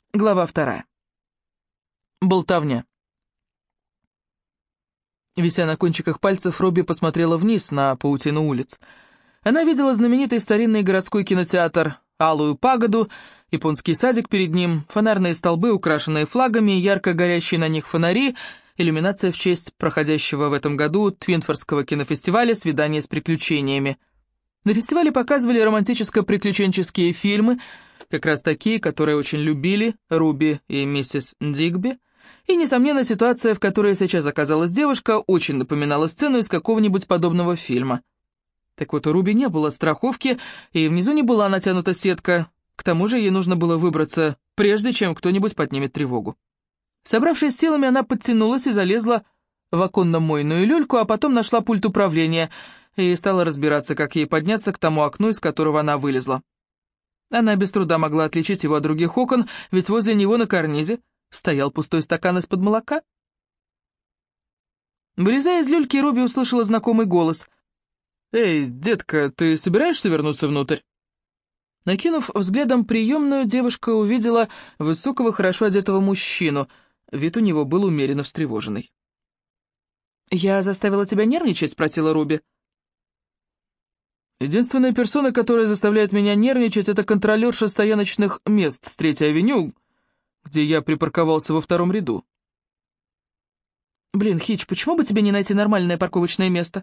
Глава 2. Болтовня. Вися на кончиках пальцев, Робби посмотрела вниз на паутину улиц. Она видела знаменитый старинный городской кинотеатр, Алую пагоду, японский садик перед ним, фонарные столбы, украшенные флагами, ярко горящие на них фонари, иллюминация в честь проходящего в этом году Твинфордского кинофестиваля «Свидание с приключениями». На фестивале показывали романтическо-приключенческие фильмы, как раз такие, которые очень любили Руби и миссис Дигби. И, несомненно, ситуация, в которой сейчас оказалась девушка, очень напоминала сцену из какого-нибудь подобного фильма. Так вот, у Руби не было страховки, и внизу не была натянута сетка. К тому же ей нужно было выбраться, прежде чем кто-нибудь поднимет тревогу. Собравшись силами, она подтянулась и залезла в оконно-мойную люльку, а потом нашла пульт управления и стала разбираться, как ей подняться к тому окну, из которого она вылезла. Она без труда могла отличить его от других окон, ведь возле него на карнизе стоял пустой стакан из-под молока. Вылезая из люльки, Руби услышала знакомый голос. «Эй, детка, ты собираешься вернуться внутрь?» Накинув взглядом приемную, девушка увидела высокого, хорошо одетого мужчину. Вид у него был умеренно встревоженный. «Я заставила тебя нервничать?» — спросила Руби. «Единственная персона, которая заставляет меня нервничать, это контролерша стояночных мест с 3-й авеню, где я припарковался во 2-м ряду». «Блин, Хич, почему бы тебе не найти нормальное парковочное место?»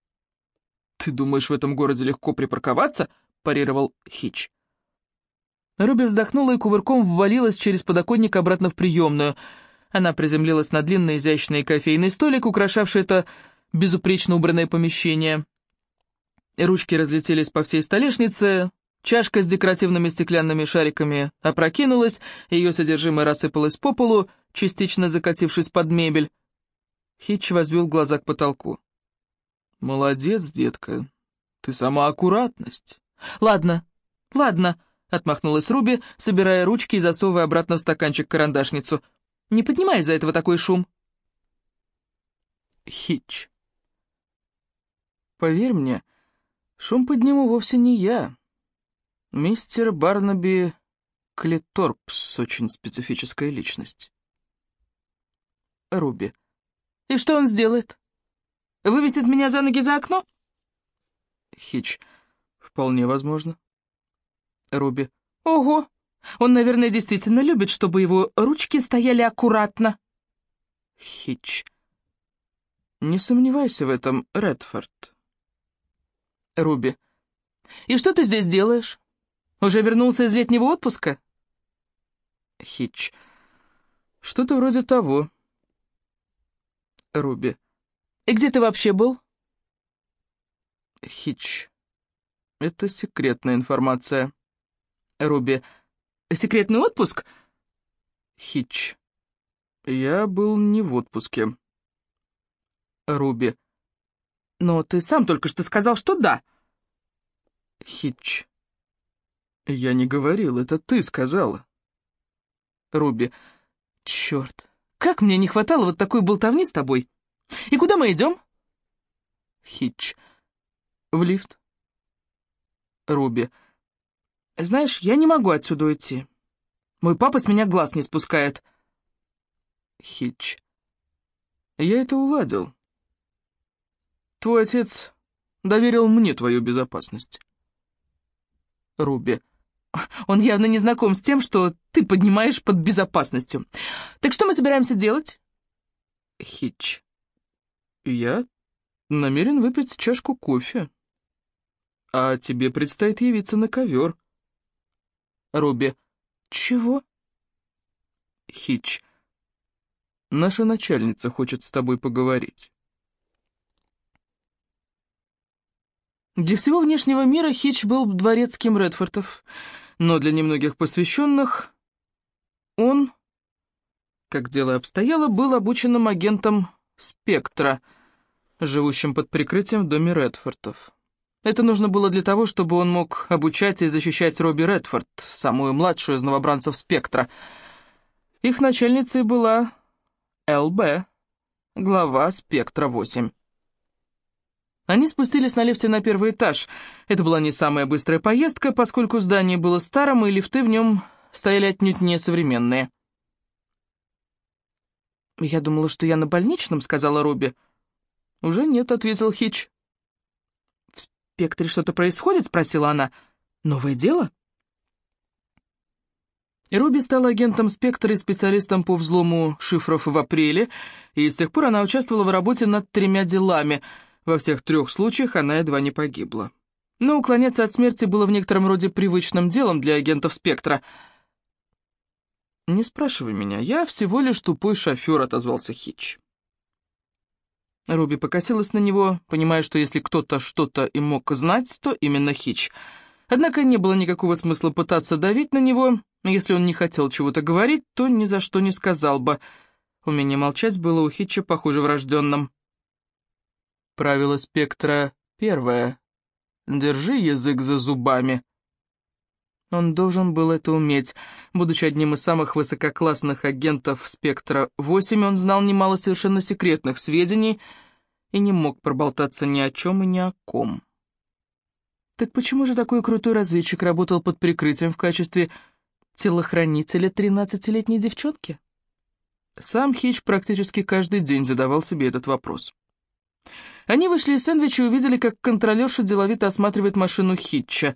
«Ты думаешь, в этом городе легко припарковаться?» — парировал Хич. Руби вздохнула и кувырком ввалилась через подоконник обратно в приемную. Она приземлилась на длинный изящный кофейный столик, украшавший это безупречно убранное помещение. Ручки разлетелись по всей столешнице, чашка с декоративными стеклянными шариками опрокинулась, ее содержимое рассыпалось по полу, частично закатившись под мебель. Хитч возвел глаза к потолку. «Молодец, детка, ты сама аккуратность». «Ладно, ладно», — отмахнулась Руби, собирая ручки и засовывая обратно в стаканчик карандашницу. «Не поднимай из-за этого такой шум». «Хитч, поверь мне, шум подниму вовсе не я. Мистер Барнаби Клиторпс, очень специфическая личность». Руби. «И что он сделает? Вывесит меня за ноги за окно?» Хитч. «Вполне возможно». Руби. «Ого! Он, наверное, действительно любит, чтобы его ручки стояли аккуратно». Хитч. «Не сомневайся в этом, Редфорд». Руби. «И что ты здесь делаешь? Уже вернулся из летнего отпуска?» Хитч. «Что-то вроде того». Руби. «И где ты вообще был?» Хитч. «Это секретная информация». Руби. «Секретный отпуск?» Хитч. «Я был не в отпуске». Руби. «Но ты сам только что сказал, что да». Хитч. «Я не говорил, это ты сказала». Руби. «Черт, как мне не хватало вот такой болтовни с тобой. И куда мы идем?» Хитч. «В лифт». Руби. «Знаешь, я не могу отсюда уйти. Мой папа с меня глаз не спускает». Хитч. «Я это уладил. Твой отец доверил мне твою безопасность». Руби. «Он явно не знаком с тем, что ты поднимаешь под безопасностью. Так что мы собираемся делать?» Хитч. «Я намерен выпить чашку кофе, а тебе предстоит явиться на ковер». Руби. «Чего?» Хитч. «Наша начальница хочет с тобой поговорить». Для всего внешнего мира Хитч был дворецким Редфордов, но для немногих посвященных он, как дело обстояло, был обученным агентом «Спектра», живущим под прикрытием в доме Редфордов. Это нужно было для того, чтобы он мог обучать и защищать Робби Редфорд, самую младшую из новобранцев «Спектра». Их начальницей была Л.Б., глава «Спектра-8». Они спустились на лифте на 1-й этаж. Это была не самая быстрая поездка, поскольку здание было старым, и лифты в нем стояли отнюдь не современные. «Я думала, что я на больничном», — сказала Руби. «Уже нет», — ответил Хитч. «В «Спектре что-то происходит?» — спросила она. «Новое дело?» И Руби стала агентом «Спектра» и специалистом по взлому шифров в апреле, и с тех пор она участвовала в работе над 3 делами. Во всех 3 случаях она едва не погибла. Но уклоняться от смерти было в некотором роде привычным делом для агентов «Спектра». «Не спрашивай меня, я всего лишь тупой шофер», — отозвался Хитч. Руби покосилась на него, понимая, что если кто-то что-то и мог знать, то именно Хитч. Однако не было никакого смысла пытаться давить на него. Если он не хотел чего-то говорить, то ни за что не сказал бы. Умение молчать было у Хитча, похоже, врожденным. Правило «Спектра» первое. Держи язык за зубами. Он должен был это уметь. Будучи одним из самых высококлассных агентов «Спектра-8», он знал немало совершенно секретных сведений и не мог проболтаться ни о чем и ни о ком. Так почему же такой крутой разведчик работал под прикрытием в качестве телохранителя 13-летней девчонки? Сам Хитч практически каждый день задавал себе этот вопрос. Они вышли из сэндвича и увидели, как контролерша деловито осматривает машину Хитча.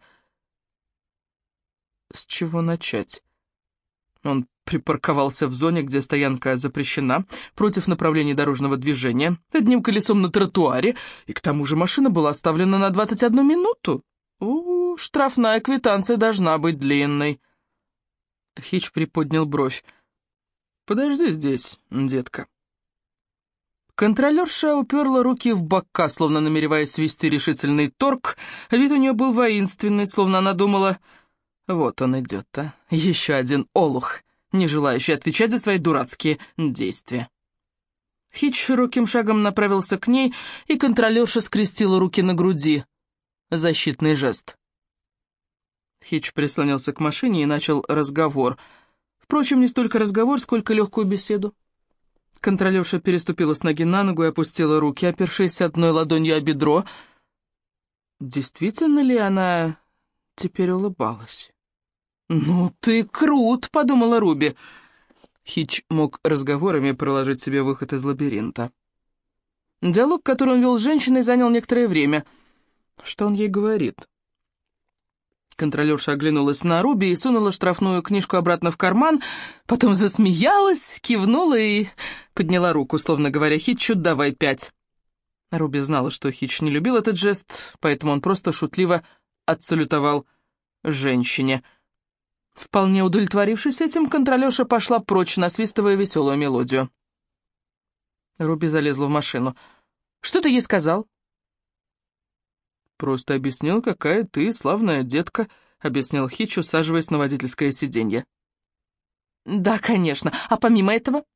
С чего начать? Он припарковался в зоне, где стоянка запрещена, против направления дорожного движения, одним колесом на тротуаре, и к тому же машина была оставлена на 21 минуту. Штрафная квитанция должна быть длинной. Хитч приподнял бровь. «Подожди здесь, детка». Контролерша уперла руки в бока, словно намереваясь вести решительный торг. Вид у нее был воинственный, словно она думала: вот он идет, а? Еще один олух, не желающий отвечать за свои дурацкие действия. Хитч широким шагом направился к ней, и контролерша скрестила руки на груди. Защитный жест. Хитч прислонился к машине и начал разговор. Впрочем, не столько разговор, сколько легкую беседу. Контролерша переступила с ноги на ногу и опустила руки, опершись одной ладонью о бедро. Действительно ли она теперь улыбалась? «Ну ты крут», — подумала Руби. Хитч мог разговорами проложить себе выход из лабиринта. Диалог, который он вел с женщиной, занял некоторое время. Что он ей говорит? Контролерша оглянулась на Руби и сунула штрафную книжку обратно в карман, потом засмеялась, кивнула и подняла руку, словно говоря Хитчу: «Давай 5». Руби знала, что Хитч не любил этот жест, поэтому он просто шутливо отсалютовал женщине. Вполне удовлетворившись этим, контролерша пошла прочь, насвистывая веселую мелодию. Руби залезла в машину. «Что ты ей сказал?» «Просто объяснил, какая ты славная детка», — объяснил Хитч, усаживаясь на водительское сиденье. «Да, конечно. А помимо этого?»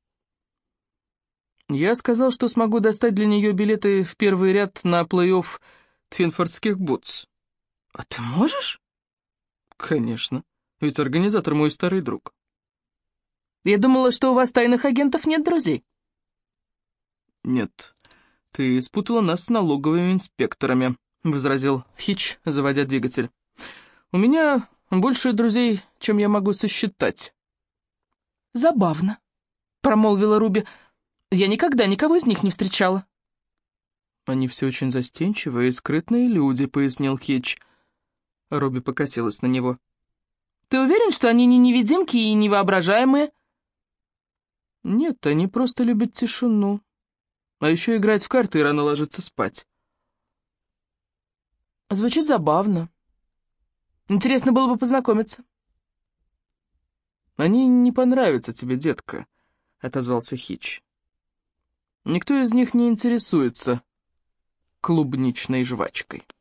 «Я сказал, что смогу достать для нее билеты в первый ряд на плей-офф Твинфордских Бутс». «А ты можешь?» «Конечно, ведь организатор мой старый друг». «Я думала, что у вас тайных агентов нет друзей». «Нет, ты спутала нас с налоговыми инспекторами», — возразил Хитч, заводя двигатель. «У меня больше друзей, чем я могу сосчитать». «Забавно», — промолвила Руби. «Я никогда никого из них не встречала». «Они все очень застенчивые и скрытные люди», — пояснил Хитч. Руби покосилась на него. «Ты уверен, что они не невидимки и невоображаемые?» «Нет, они просто любят тишину. А еще играть в карты и рано ложиться спать». «Звучит забавно. Интересно было бы познакомиться». «Они не понравятся тебе, детка», — отозвался Хитч. «Никто из них не интересуется клубничной жвачкой».